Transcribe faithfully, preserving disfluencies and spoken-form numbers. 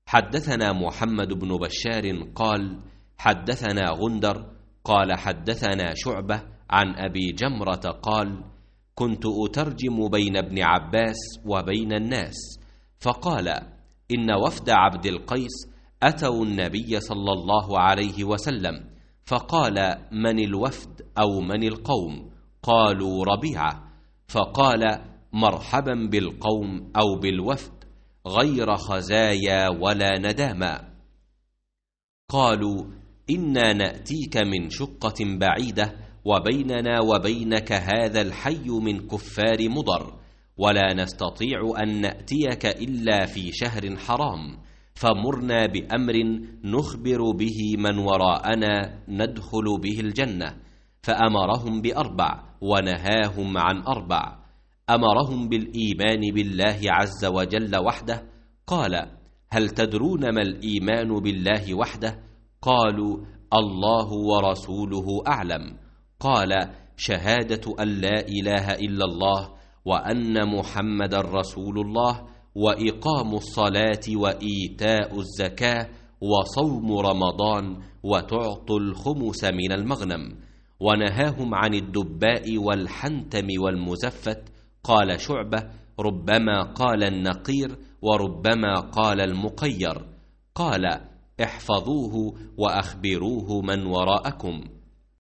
حدثنا محمد بن بشار قال حدثنا غندر قال حدثنا شعبة عن أبي جمرة قال كنت أترجم بين ابن عباس وبين الناس، فقال إن وفد عبد القيس أتوا النبي صلى الله عليه وسلم، فقال من الوفد أو من القوم؟ قالوا ربيعة، فقال مرحبا بالقوم أو بالوفد غير خزايا ولا نداما. قالوا إنا نأتيك من شقة بعيدة وبيننا وبينك هذا الحي من كفار مضر، ولا نستطيع أن نأتيك إلا في شهر حرام، فمرنا بأمر نخبر به من وراءنا ندخل به الجنة. فأمرهم بأربع ونهاهم عن أربع. أمرهم بالإيمان بالله عز وجل وحده. قال هل تدرون ما الإيمان بالله وحده؟ قالوا الله ورسوله أعلم. قال شهادة أن لا إله إلا الله وأن محمد رسول الله وإقام الصلاة وإيتاء الزكاة وصوم رمضان وتعطوا الخمس من المغنم. ونهاهم عن الدباء والحنتم والمزفت. قال شعبة ربما قال النقير وربما قال المقير. قال احفظوه وأخبروه من وراءكم.